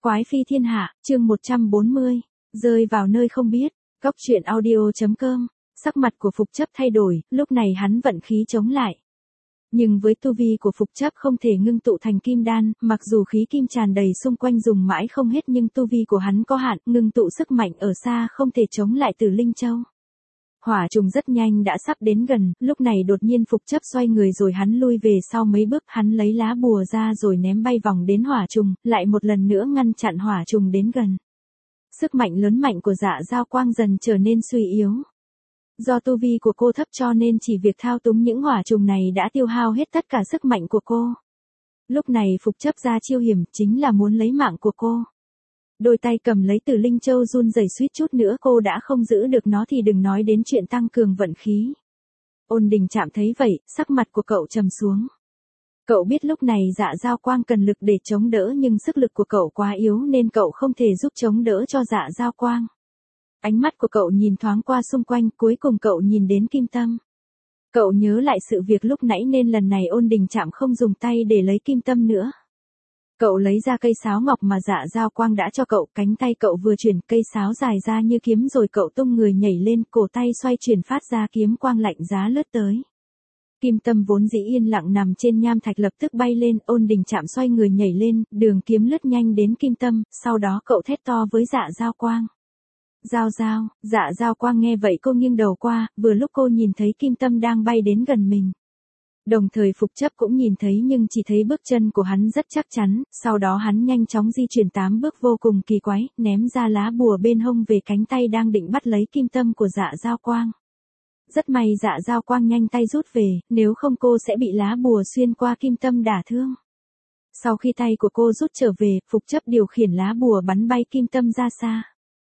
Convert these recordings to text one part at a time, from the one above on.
Quái phi thiên hạ, chương 140, rơi vào nơi không biết, Cóc truyện audio.com, sắc mặt của Phục Chấp thay đổi, lúc này hắn vận khí chống lại. Nhưng với tu vi của Phục Chấp không thể ngưng tụ thành kim đan, mặc dù khí kim tràn đầy xung quanh dùng mãi không hết nhưng tu vi của hắn có hạn, ngưng tụ sức mạnh ở xa không thể chống lại Tử Linh Châu. Hỏa trùng rất nhanh đã sắp đến gần, lúc này đột nhiên Phục Chấp xoay người rồi hắn lui về sau mấy bước, hắn lấy lá bùa ra rồi ném bay vòng đến hỏa trùng, lại một lần nữa ngăn chặn hỏa trùng đến gần. Sức mạnh lớn mạnh của Dạ Dao Quang dần trở nên suy yếu. Do tu vi của cô thấp cho nên chỉ việc thao túng những hỏa trùng này đã tiêu hao hết tất cả sức mạnh của cô. Lúc này Phục Chấp ra chiêu hiểm chính là muốn lấy mạng của cô. Đôi tay cầm lấy Tử Linh Châu run rẩy, suýt chút nữa cô đã không giữ được nó thì đừng nói đến chuyện tăng cường vận khí. Ôn Đình Trạm thấy vậy, sắc mặt của cậu trầm xuống. Cậu biết lúc này Dạ Dao Quang cần lực để chống đỡ nhưng sức lực của cậu quá yếu nên cậu không thể giúp chống đỡ cho Dạ Dao Quang. Ánh mắt của cậu nhìn thoáng qua xung quanh, cuối cùng cậu nhìn đến Kim Tâm. Cậu nhớ lại sự việc lúc nãy nên lần này Ôn Đình Trạm không dùng tay để lấy Kim Tâm nữa. Cậu lấy ra cây sáo ngọc mà Dạ Dao Quang đã cho cậu, cánh tay cậu vừa chuyển, cây sáo dài ra như kiếm rồi cậu tung người nhảy lên, cổ tay xoay chuyển phát ra kiếm quang lạnh giá lướt tới. Kim Tâm vốn dĩ yên lặng nằm trên nham thạch lập tức bay lên, Ôn Đình Trạm xoay người nhảy lên, đường kiếm lướt nhanh đến Kim Tâm, sau đó cậu thét to với Dạ Dao Quang. Giao giao, Dạ Dao Quang nghe vậy cô nghiêng đầu qua, vừa lúc cô nhìn thấy Kim Tâm đang bay đến gần mình. Đồng thời Phục Chấp cũng nhìn thấy nhưng chỉ thấy bước chân của hắn rất chắc chắn, sau đó hắn nhanh chóng di chuyển 8 bước vô cùng kỳ quái, ném ra lá bùa bên hông về cánh tay đang định bắt lấy Kim Tâm của Dạ Dao Quang. Rất may Dạ Dao Quang nhanh tay rút về, nếu không cô sẽ bị lá bùa xuyên qua Kim Tâm đả thương. Sau khi tay của cô rút trở về, Phục Chấp điều khiển lá bùa bắn bay Kim Tâm ra xa.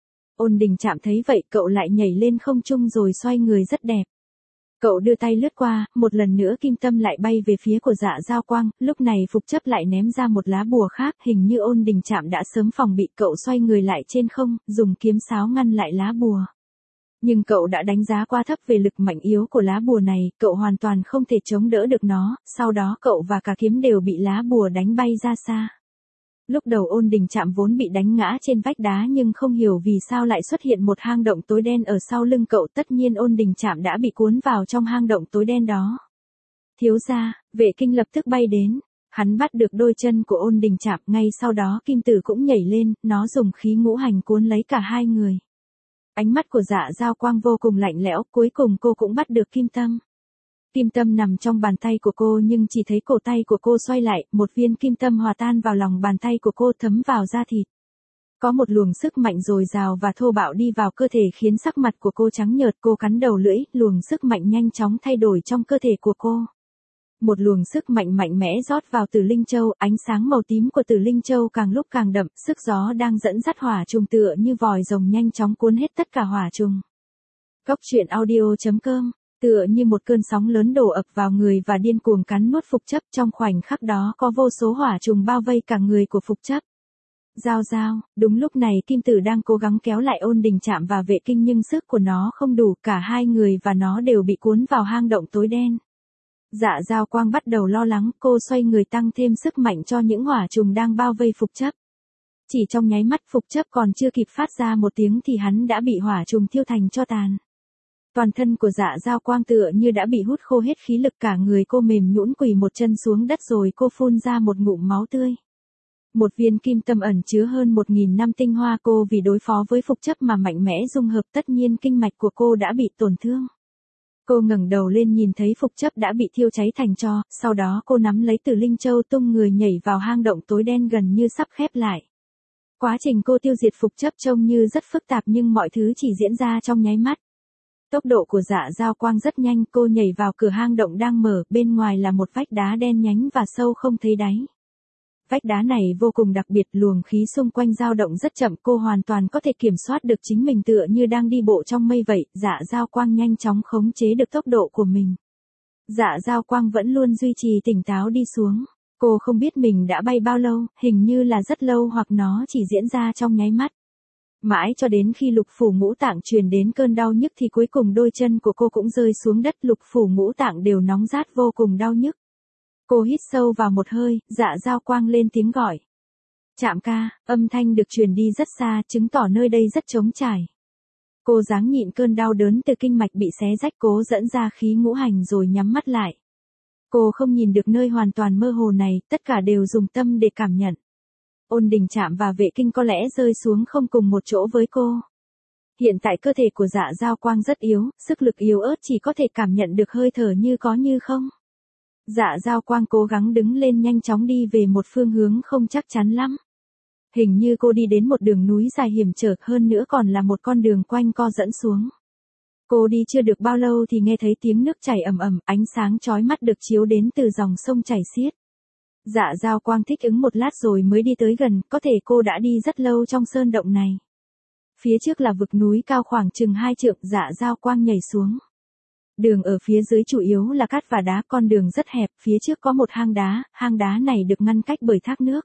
Ôn Đình Trạm thấy vậy cậu lại nhảy lên không trung rồi xoay người rất đẹp. Cậu đưa tay lướt qua, một lần nữa Kim Tâm lại bay về phía của Dạ Dao Quang, lúc này Phục Chấp lại ném ra một lá bùa khác, hình như Ôn Đình Trạm đã sớm phòng bị, cậu xoay người lại trên không, dùng kiếm sáo ngăn lại lá bùa. Nhưng cậu đã đánh giá quá thấp về lực mạnh yếu của lá bùa này, cậu hoàn toàn không thể chống đỡ được nó, sau đó cậu và cả kiếm đều bị lá bùa đánh bay ra xa. Lúc đầu Ôn Đình Trạm vốn bị đánh ngã trên vách đá nhưng không hiểu vì sao lại xuất hiện một hang động tối đen ở sau lưng cậu, tất nhiên Ôn Đình Trạm đã bị cuốn vào trong hang động tối đen đó. Thiếu gia, Vệ Kinh lập tức bay đến, hắn bắt được đôi chân của Ôn Đình Trạm, ngay sau đó Kim Tử cũng nhảy lên, nó dùng khí ngũ hành cuốn lấy cả hai người. Ánh mắt của Dạ Dao Quang vô cùng lạnh lẽo, cuối cùng cô cũng bắt được Kim Tâm. Kim Tâm nằm trong bàn tay của cô nhưng chỉ thấy cổ tay của cô xoay lại, một viên kim tâm hòa tan vào lòng bàn tay của cô thấm vào da thịt. Có một luồng sức mạnh dồi dào và thô bạo đi vào cơ thể khiến sắc mặt của cô trắng nhợt, cô cắn đầu lưỡi, luồng sức mạnh nhanh chóng thay đổi trong cơ thể của cô. Một luồng sức mạnh mạnh mẽ rót vào Tử Linh Châu, ánh sáng màu tím của Tử Linh Châu càng lúc càng đậm, sức gió đang dẫn dắt hỏa trùng tựa như vòi rồng nhanh chóng cuốn hết tất cả hỏa trùng. Cóc truyện audio.com, tựa như một cơn sóng lớn đổ ập vào người và điên cuồng cắn nuốt Phục Chấp, trong khoảnh khắc đó có vô số hỏa trùng bao vây cả người của Phục Chấp. Giao giao, đúng lúc này Kim Tử đang cố gắng kéo lại Ôn Đình Trạm và Vệ Kinh nhưng sức của nó không đủ, cả hai người và nó đều bị cuốn vào hang động tối đen. Dạ Dao Quang bắt đầu lo lắng, cô xoay người tăng thêm sức mạnh cho những hỏa trùng đang bao vây Phục Chấp. Chỉ trong nháy mắt Phục Chấp còn chưa kịp phát ra một tiếng thì hắn đã bị hỏa trùng thiêu thành tro tàn. Toàn thân của Dạ Dao Quang tựa như đã bị hút khô hết khí lực, cả người cô mềm nhũn quỳ một chân xuống đất rồi cô phun ra một ngụm máu tươi. Một viên kim tâm ẩn chứa hơn 1.000 năm tinh hoa, cô vì đối phó với Phục Chấp mà mạnh mẽ dung hợp, tất nhiên kinh mạch của cô đã bị tổn thương. Cô ngẩng đầu lên nhìn thấy Phục Chấp đã bị thiêu cháy thành tro, sau đó cô nắm lấy Tử Linh Châu tung người nhảy vào hang động tối đen gần như sắp khép lại. Quá trình cô tiêu diệt Phục Chấp trông như rất phức tạp nhưng mọi thứ chỉ diễn ra trong nháy mắt. Tốc độ của Dạ Dao Quang rất nhanh, cô nhảy vào cửa hang động đang mở, bên ngoài là một vách đá đen nhánh và sâu không thấy đáy. Vách đá này vô cùng đặc biệt, luồng khí xung quanh dao động rất chậm, cô hoàn toàn có thể kiểm soát được chính mình tựa như đang đi bộ trong mây vậy. Dạ Dao Quang nhanh chóng khống chế được tốc độ của mình. Dạ Dao Quang vẫn luôn duy trì tỉnh táo đi xuống. Cô không biết mình đã bay bao lâu, hình như là rất lâu hoặc nó chỉ diễn ra trong nháy mắt. Mãi cho đến khi lục phủ ngũ tạng truyền đến cơn đau nhức thì cuối cùng đôi chân của cô cũng rơi xuống đất, lục phủ ngũ tạng đều nóng rát vô cùng đau nhức. Cô hít sâu vào một hơi, Dạ Dao Quang lên tiếng gọi. Trạm ca, âm thanh được truyền đi rất xa, chứng tỏ nơi đây rất trống trải. Cô ráng nhịn cơn đau đớn từ kinh mạch bị xé rách, cố dẫn ra khí ngũ hành rồi nhắm mắt lại. Cô không nhìn được nơi hoàn toàn mơ hồ này, tất cả đều dùng tâm để cảm nhận. Ôn Đình Trạm và Vệ Kinh có lẽ rơi xuống không cùng một chỗ với cô. Hiện tại cơ thể của Dạ Giao Quang rất yếu, sức lực yếu ớt, chỉ có thể cảm nhận được hơi thở như có như không. Dạ Giao Quang cố gắng đứng lên, nhanh chóng đi về một phương hướng không chắc chắn lắm. Hình như cô đi đến một đường núi dài hiểm trở, hơn nữa còn là một con đường quanh co dẫn xuống. Cô đi chưa được bao lâu thì nghe thấy tiếng nước chảy ầm ầm, ánh sáng chói mắt được chiếu đến từ dòng sông chảy xiết. Dạ Giao Quang thích ứng một lát rồi mới đi tới gần, có thể cô đã đi rất lâu trong sơn động này. Phía trước là vực núi cao khoảng chừng 2 trượng, Dạ Giao Quang nhảy xuống. Đường ở phía dưới chủ yếu là cát và đá, con đường rất hẹp, phía trước có một hang đá này được ngăn cách bởi thác nước.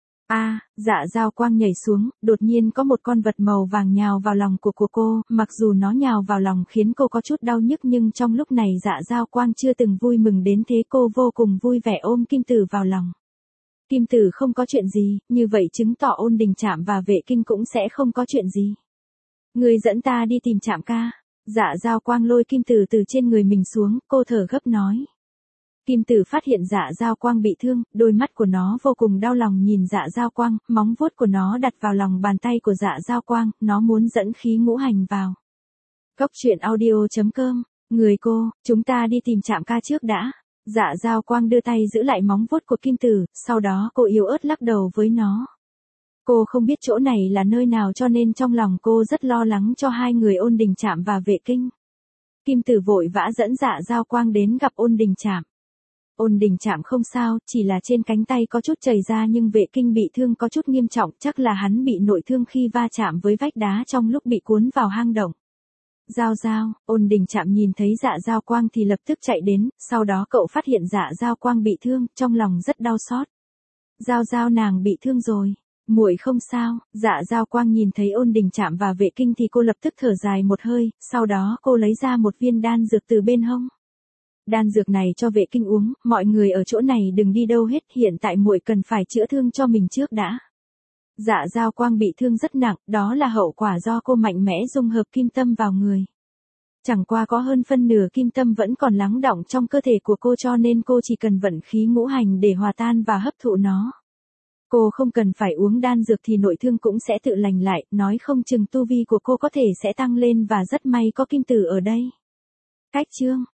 Dạ Giao Quang nhảy xuống, đột nhiên có một con vật màu vàng nhào vào lòng của cô, mặc dù nó nhào vào lòng khiến cô có chút đau nhức nhưng trong lúc này Dạ Giao Quang chưa từng vui mừng đến thế, cô vô cùng vui vẻ ôm Kim Tử vào lòng. Kim Tử không có chuyện gì, như vậy chứng tỏ Ôn Đình Trạm và Vệ Kinh cũng sẽ không có chuyện gì. Người dẫn ta đi tìm Trạm ca. Dạ Giao Quang lôi Kim Tử từ trên người mình xuống, cô thở gấp nói. Kim Tử phát hiện Dạ Giao Quang bị thương, đôi mắt của nó vô cùng đau lòng nhìn Dạ Giao Quang, móng vuốt của nó đặt vào lòng bàn tay của Dạ Giao Quang, nó muốn dẫn khí ngũ hành vào. Cốc truyện audio.com, người cô, chúng ta đi tìm Trạm ca trước đã. Dạ Giao Quang đưa tay giữ lại móng vuốt của Kim Tử, sau đó cô yếu ớt lắc đầu với nó. Cô không biết chỗ này là nơi nào cho nên trong lòng cô rất lo lắng cho hai người Ôn Đình Trạm và Vệ Kinh. Kim Tử vội vã dẫn Dạ Giao Quang đến gặp Ôn Đình Trạm. Ôn Đình Trạm không sao, chỉ là trên cánh tay có chút chảy ra, nhưng Vệ Kinh bị thương có chút nghiêm trọng, chắc là hắn bị nội thương khi va chạm với vách đá trong lúc bị cuốn vào hang động. Giao, Ôn Đình Trạm nhìn thấy Dạ Giao Quang thì lập tức chạy đến, sau đó cậu phát hiện Dạ Giao Quang bị thương, trong lòng rất đau xót. Giao, nàng bị thương rồi. Muội không sao. Dạ Giao Quang nhìn thấy Ôn Đình Trạm và Vệ Kinh thì cô lập tức thở dài một hơi, sau đó cô lấy ra một viên đan dược từ bên hông. Đan dược này cho Vệ Kinh uống, mọi người ở chỗ này đừng đi đâu hết, hiện tại muội cần phải chữa thương cho mình trước đã. Dạ Giao Quang bị thương rất nặng, đó là hậu quả do cô mạnh mẽ dung hợp kim tâm vào người. Chẳng qua có hơn phân nửa kim tâm vẫn còn lắng đọng trong cơ thể của cô, cho nên cô chỉ cần vận khí ngũ hành để hòa tan và hấp thụ nó. Cô không cần phải uống đan dược thì nội thương cũng sẽ tự lành lại, nói không chừng tu vi của cô có thể sẽ tăng lên và rất may có Kim Tử ở đây. Cách chương